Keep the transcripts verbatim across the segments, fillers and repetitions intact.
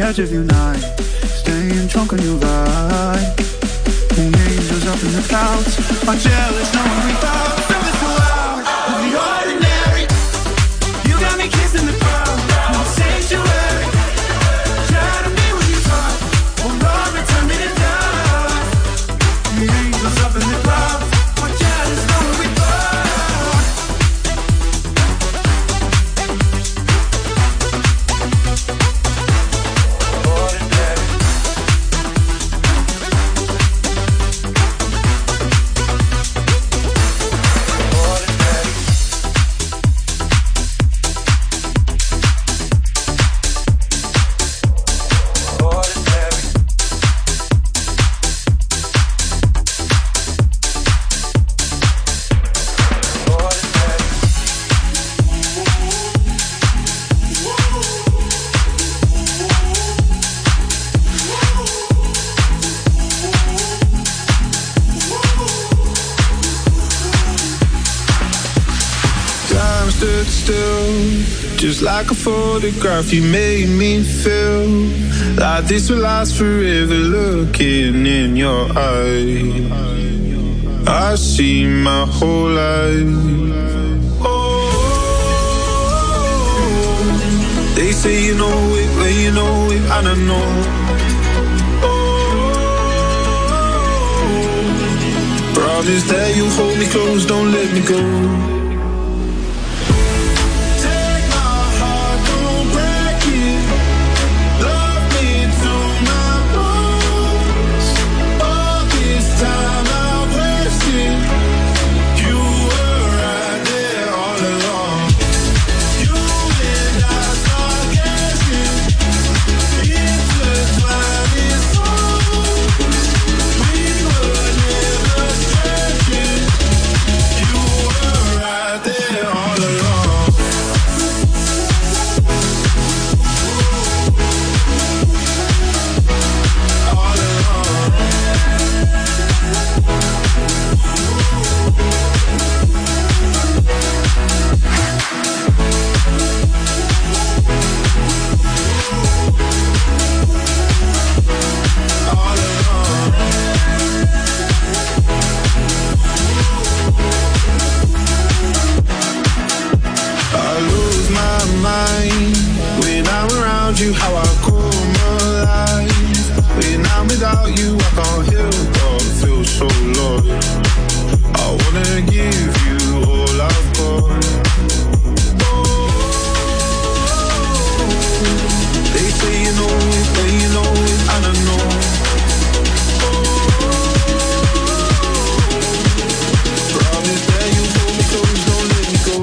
edge of your night, staying drunk on your vibe. The angels up in the clouds are jealous, knowing we thought something so out of the ordinary. You got me kissing the crowd, no sanctuary. Try to be what you thought, oh Lord, return me to dust. The angels up in the clouds are jealous, knowing we thought. Just like a photograph, you made me feel like this will last forever. Looking in your eyes, I see my whole life. Oh, they say you know it, well you know it, and I know. Oh, promise that you'll hold me close, don't let me go. You how I come alive. When I'm without you, I can't help but feel so lost. I wanna give you all I've got. Oh, they say you know it, but you know it, and I know. Oh, promise that you hold me close, don't let me go.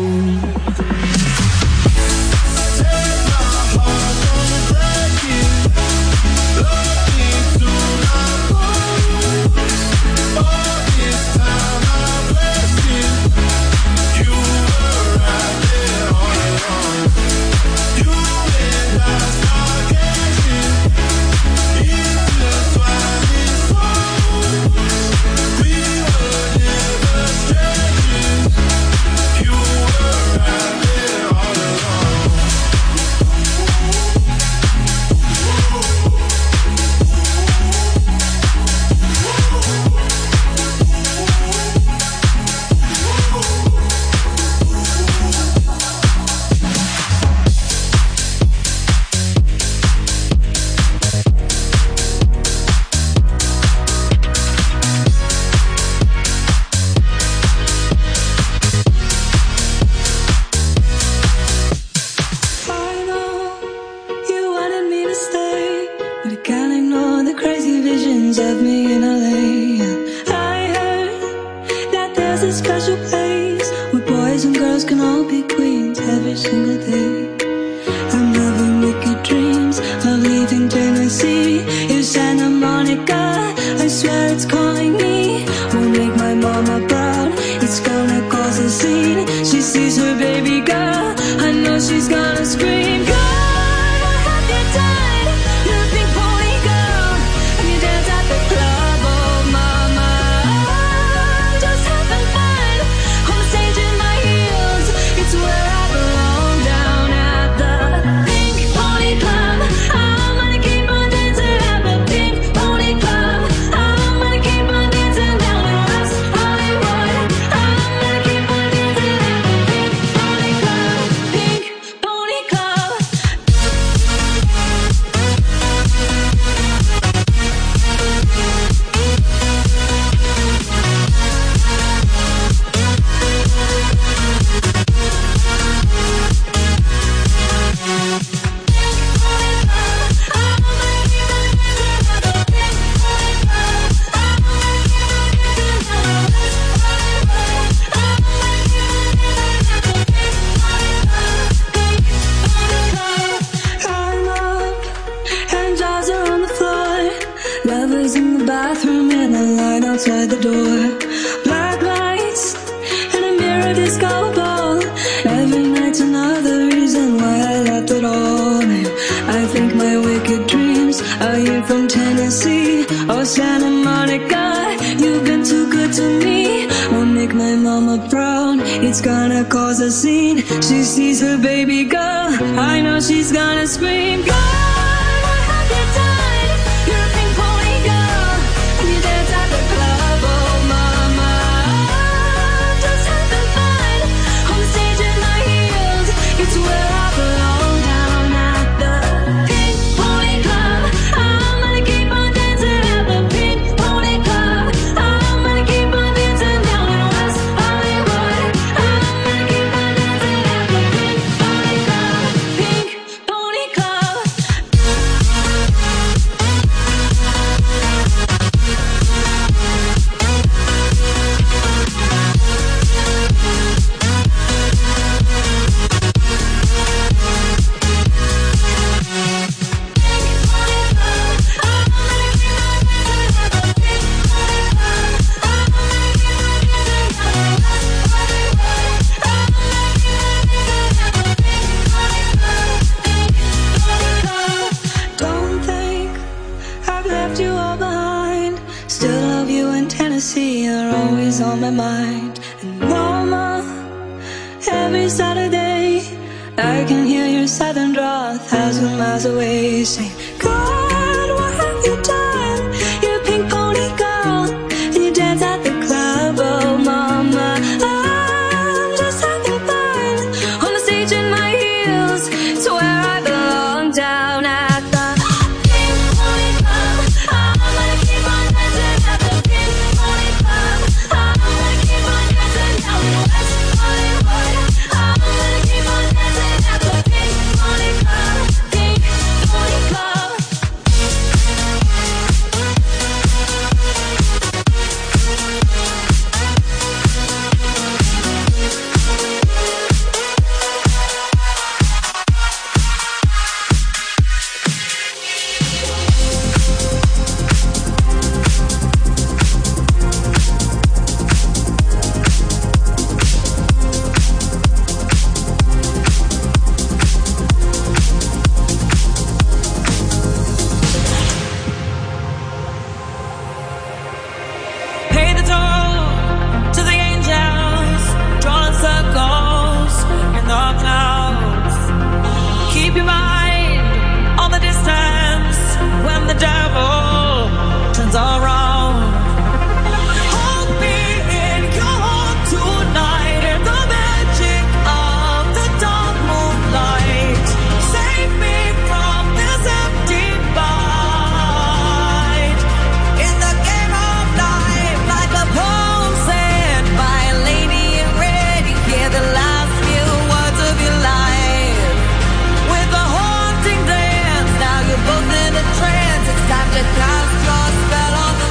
Keep outside the door. Black lights and a mirror disco ball. Every night's another reason why I left it all. And I think my wicked dreams are you from Tennessee or Santa Monica. You've been too good to me. Won't make my mama proud. It's gonna cause a scene. She sees her baby girl. I know she's gonna scream. God, what have you done? You're a pink pony girl. You dance at the club, oh mama. Just having fun on the stage in my heels. It's where I belong, down at the Pink Pony Club. I'm gonna keep on dancing at the Pink Pony Club. I'm gonna keep on dancing down in West Hollywood. I'm gonna keep on dancing at the Pink Pony Club. Pink Pony Club. Don't think I've left you all behind. Still love you in Tennessee, you're always on my mind. And mama, every Saturday I can hear your southern drawl a thousand miles away, saying, God, what have you done? You're a pink pony girl, and you dance at the club, oh mama. I'm just having fun on the stage in my heels. It's where I belong, down at the Pink Pony Club. I'm gonna keep on dancing at the Pink Pony Club. I'm gonna keep on dancing down in West Hollywood. I'm gonna keep on dancing at the Pink Pony Club. Pink Pony Club. Pay the toll to the angels, drawing circles in the clouds. Keep your mind on the distance when the devil turns around. Hold me in your heart tonight in the magic of the dark moonlight. Save me from this empty fight. In the game of life, like a poem said by a lady in red, you hear the last few words of your life. With a haunting dance, now you're both in a trance. It's time to cast your spell on the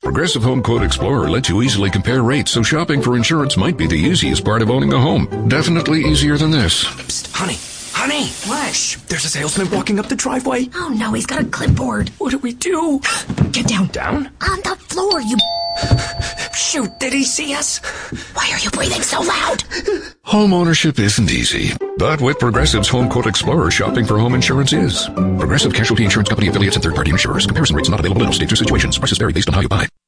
Progressive Home Quote Explorer lets you easily compare rates, so shopping for insurance might be the easiest part of owning a home. Definitely easier than this. Psst, honey. Honey! What? Shh, there's a salesman walking up the driveway. Oh no, he's got a clipboard. What do we do? Get down. Down? On the floor, you... Shoot, did he see us? Why are you breathing so loud? Home ownership isn't easy, but with Progressive's Home Quote Explorer, shopping for home insurance is. Progressive Casualty Insurance Company affiliates and third-party insurers. Comparison rates not available in all states or situations. Prices vary based on how you buy.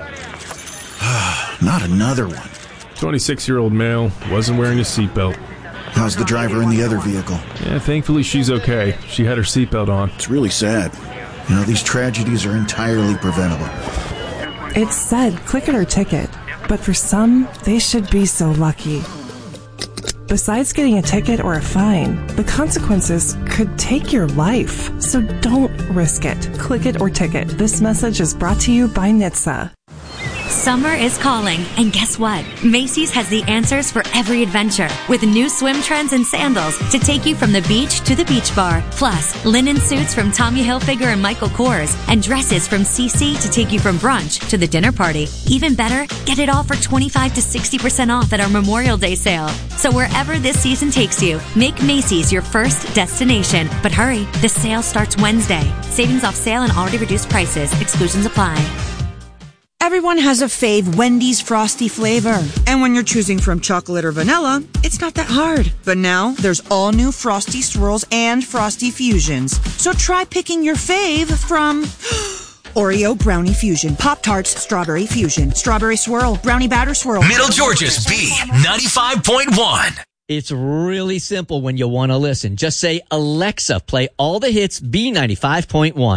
Not another one. twenty-six-year-old male wasn't wearing a seatbelt. How's the driver in the other vehicle? Yeah, thankfully she's okay. She had her seatbelt on. It's really sad. You know, these tragedies are entirely preventable. It said click it or ticket, but for some, they should be so lucky. Besides getting a ticket or a fine, the consequences could take your life. So don't risk it. Click it or ticket. This message is brought to you by N H T S A. Summer is calling, and guess what? Macy's has the answers for every adventure, with new swim trends and sandals to take you from the beach to the beach bar. Plus, linen suits from Tommy Hilfiger and Michael Kors, and dresses from C C to take you from brunch to the dinner party. Even better, get it all for twenty-five to sixty percent off at our Memorial Day sale. So wherever this season takes you, make Macy's your first destination. But hurry, the sale starts Wednesday. Savings off sale and already reduced prices. Exclusions apply. Everyone has a fave Wendy's Frosty flavor. And when you're choosing from chocolate or vanilla, it's not that hard. But now, there's all new Frosty Swirls and Frosty Fusions. So try picking your fave from Oreo Brownie Fusion, Pop-Tarts Strawberry Fusion, Strawberry Swirl, Brownie Batter Swirl. Middle Georgia's B ninety-five point one. It's really simple when you want to listen. Just say, Alexa, play all the hits B ninety-five point one.